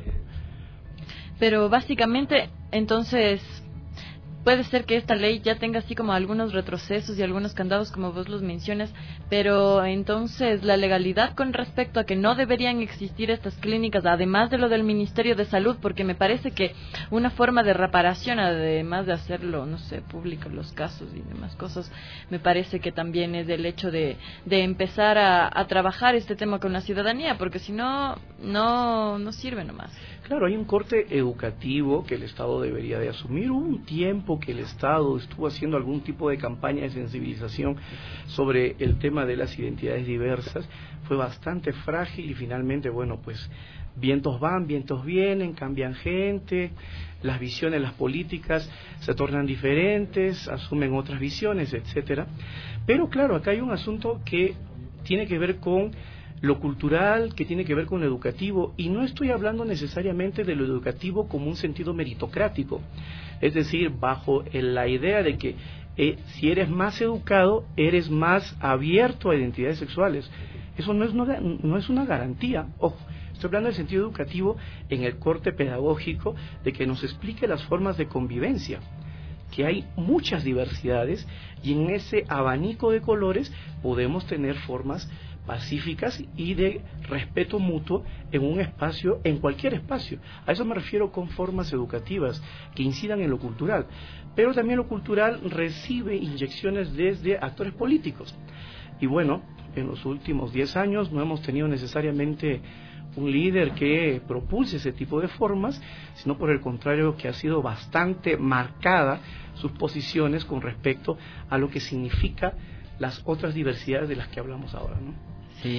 Pero básicamente, entonces, puede ser que esta ley ya tenga así como algunos retrocesos y algunos candados como vos los mencionas, pero entonces la legalidad con respecto a que no deberían existir estas clínicas, además de lo del Ministerio de Salud, porque me parece que una forma de reparación, además de hacerlo, no sé, público los casos y demás cosas, me parece que también es el hecho de empezar a trabajar este tema con la ciudadanía, porque si no, no sirve nomás. Claro, hay un corte educativo que el Estado debería de asumir. Hubo un tiempo que el Estado estuvo haciendo algún tipo de campaña de sensibilización sobre el tema de las identidades diversas. Fue bastante frágil y finalmente, bueno, pues vientos van, vientos vienen, cambian gente, las visiones, las políticas se tornan diferentes, asumen otras visiones, etcétera. Pero claro, acá hay un asunto que tiene que ver con lo cultural, que tiene que ver con lo educativo, y no estoy hablando necesariamente de lo educativo como un sentido meritocrático, es decir, bajo la idea de que si eres más educado, eres más abierto a identidades sexuales. Eso no es una garantía. Ojo, estoy hablando del sentido educativo en el corte pedagógico, de que nos explique las formas de convivencia. que hay muchas diversidades y en ese abanico de colores podemos tener formas pacíficas y de respeto mutuo en un espacio, en cualquier espacio. A eso me refiero con formas educativas que incidan en lo cultural. Pero también lo cultural recibe inyecciones desde actores políticos. Y bueno, en los últimos 10 años no hemos tenido necesariamente un líder que propulse ese tipo de formas, sino por el contrario que ha sido bastante marcada sus posiciones con respecto a lo que significa las otras diversidades de las que hablamos ahora, ¿no? Sí,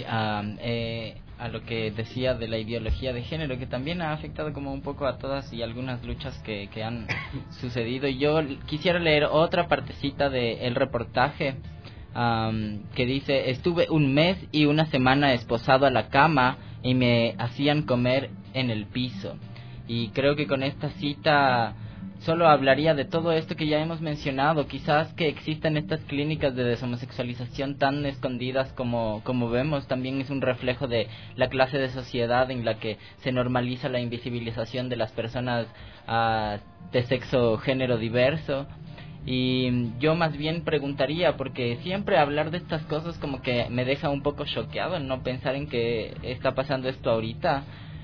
a lo que decía de la ideología de género, que también ha afectado como un poco a todas y algunas luchas que han sucedido. Y yo quisiera leer otra partecita del reportaje que dice: estuve 1 mes y 1 semana esposado a la cama y me hacían comer en el piso. Y creo que con esta cita solo hablaría de todo esto que ya hemos mencionado. Quizás que existan estas clínicas de deshomosexualización tan escondidas como vemos, también es un reflejo de la clase de sociedad en la que se normaliza la invisibilización de las personas de sexo género diverso. Y yo más bien preguntaría, porque siempre hablar de estas cosas como que me deja un poco choqueado, no pensar en que está pasando esto ahorita.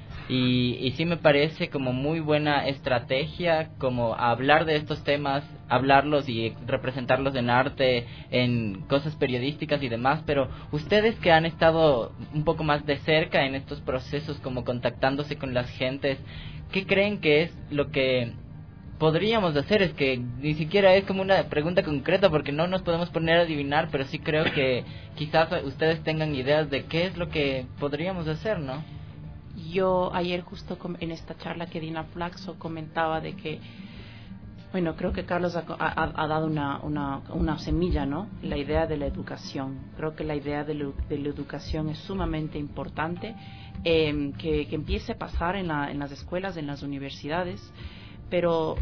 Y sí me parece como muy buena estrategia como hablar de estos temas, hablarlos y representarlos en arte, en cosas periodísticas y demás, pero ustedes que han estado un poco más de cerca en estos procesos, como contactándose con las gentes, ¿qué creen que es lo que podríamos hacer? Es que ni siquiera es como una pregunta concreta porque no nos podemos poner a adivinar, pero sí creo que quizás ustedes tengan ideas de qué es lo que podríamos hacer, ¿no? Yo ayer justo en esta charla que Dina Flaxo comentaba de que, bueno, creo que Carlos ha dado una semilla, ¿no? La idea de la educación. Creo que la idea de la educación es sumamente importante, que empiece a pasar en las escuelas, en las universidades, pero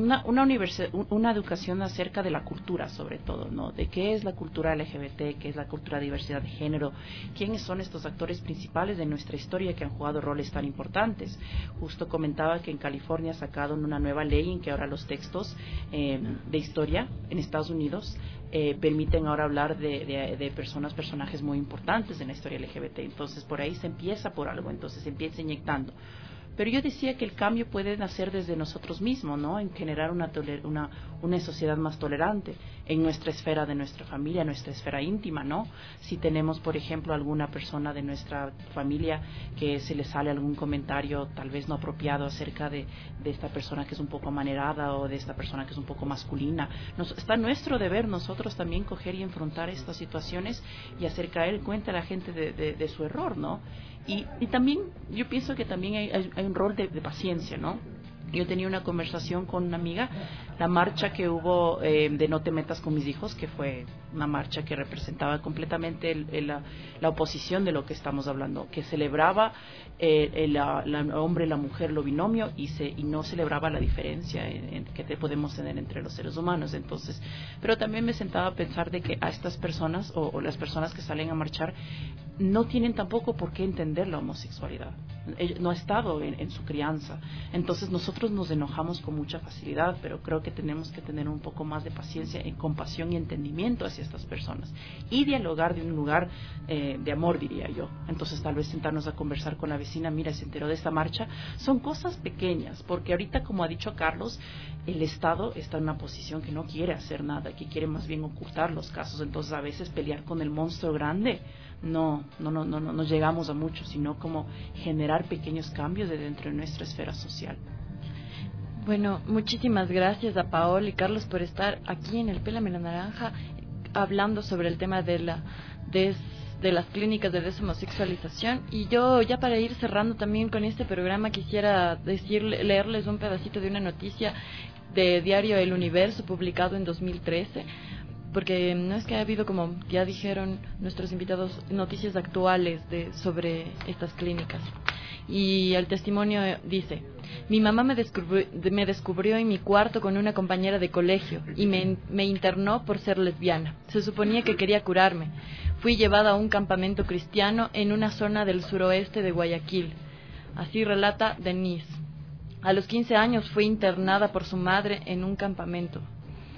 una educación acerca de la cultura, sobre todo, ¿no? De qué es la cultura LGBT, qué es la cultura de diversidad de género, quiénes son estos actores principales de nuestra historia que han jugado roles tan importantes. Justo comentaba que en California sacaron una nueva ley en que ahora los textos de historia en Estados Unidos permiten ahora hablar de personajes muy importantes en la historia LGBT. Entonces por ahí se empieza por algo, entonces se empieza inyectando. Pero yo decía que el cambio puede nacer desde nosotros mismos, ¿no? En generar una sociedad más tolerante en nuestra esfera de nuestra familia, nuestra esfera íntima, ¿no? Si tenemos, por ejemplo, alguna persona de nuestra familia que se le sale algún comentario tal vez no apropiado acerca de esta persona que es un poco amanerada o de esta persona que es un poco masculina, está nuestro deber nosotros también coger y enfrentar estas situaciones y hacer caer cuenta a la gente de su error, ¿no? Y también, yo pienso que también hay un rol de paciencia, ¿no? Yo tenía una conversación con una amiga, la marcha que hubo de No te metas con mis hijos, que fue una marcha que representaba completamente la oposición de lo que estamos hablando, que celebraba el hombre y la mujer, lo binomio, y no celebraba la diferencia que podemos tener entre los seres humanos. Entonces, pero también me sentaba a pensar de que a estas personas o las personas que salen a marchar no tienen tampoco por qué entender la homosexualidad, no ha estado en su crianza. Entonces nosotros nos enojamos con mucha facilidad, pero creo que tenemos que tener un poco más de paciencia, compasión y entendimiento hacia estas personas y dialogar de un lugar de amor, diría yo. Entonces tal vez sentarnos a conversar con la vecina, mira, se enteró de esta marcha. Son cosas pequeñas, porque ahorita, como ha dicho Carlos, el Estado está en una posición que no quiere hacer nada, que quiere más bien ocultar los casos. Entonces a veces pelear con el monstruo grande no llegamos a mucho, sino como generar pequeños cambios de dentro de nuestra esfera social. Bueno, muchísimas gracias a Paola y Carlos por estar aquí en el Pélame la Naranja hablando sobre el tema de las clínicas de deshomosexualización. Y yo, ya para ir cerrando también con este programa, quisiera leerles un pedacito de una noticia de diario El Universo publicado en 2013, porque no es que ha habido, como ya dijeron nuestros invitados, noticias actuales sobre estas clínicas. Y el testimonio dice: mi mamá me descubrió en mi cuarto con una compañera de colegio y me internó por ser lesbiana. Se suponía que quería curarme. Fui llevada a un campamento cristiano en una zona del suroeste de Guayaquil. Así relata Denise. A los 15 años fui internada por su madre en un campamento.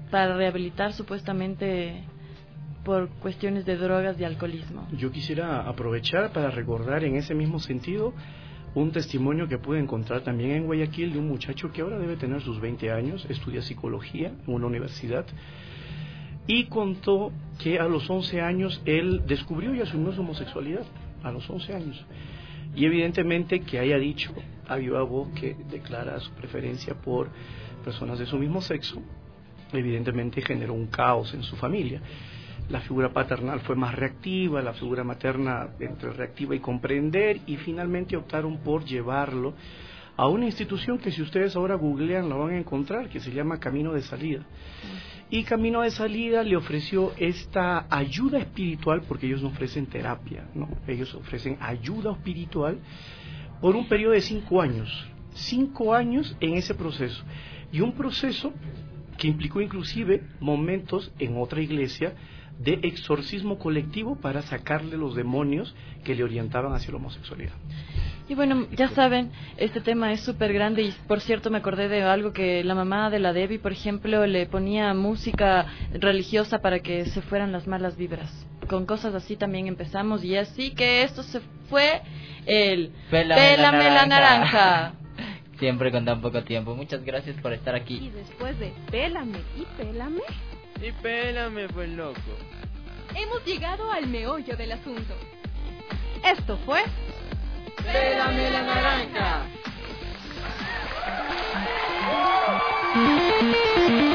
para rehabilitar supuestamente por cuestiones de drogas y alcoholismo. Yo quisiera aprovechar para recordar en ese mismo sentido un testimonio que pude encontrar también en Guayaquil de un muchacho que ahora debe tener sus 20 años, estudia psicología en una universidad, y contó que a los 11 años él descubrió y asumió su homosexualidad, a los 11 años. Y evidentemente que haya dicho a viva voz que declara su preferencia por personas de su mismo sexo, evidentemente generó un caos en su familia. La figura paternal fue más reactiva, la figura materna entre reactiva y comprender, y finalmente optaron por llevarlo a una institución que si ustedes ahora googlean la van a encontrar, que se llama Camino de Salida. Y Camino de Salida le ofreció esta ayuda espiritual, porque ellos no ofrecen terapia, ¿no? Ellos ofrecen ayuda espiritual por un periodo de 5 años. 5 años en ese proceso. Y un proceso que implicó inclusive momentos en otra iglesia de exorcismo colectivo para sacarle los demonios que le orientaban hacia la homosexualidad. Y bueno, ya saben, este tema es súper grande y por cierto me acordé de algo que la mamá de la Debbie, por ejemplo, le ponía música religiosa para que se fueran las malas vibras. Con cosas así también empezamos y así que esto se fue el Pélame la naranja. Siempre con tan poco tiempo. Muchas gracias por estar aquí. Y después de Pélame y Pélame... Y pélame, pues loco. Hemos llegado al meollo del asunto. Esto fue... ¡Pélame la naranja!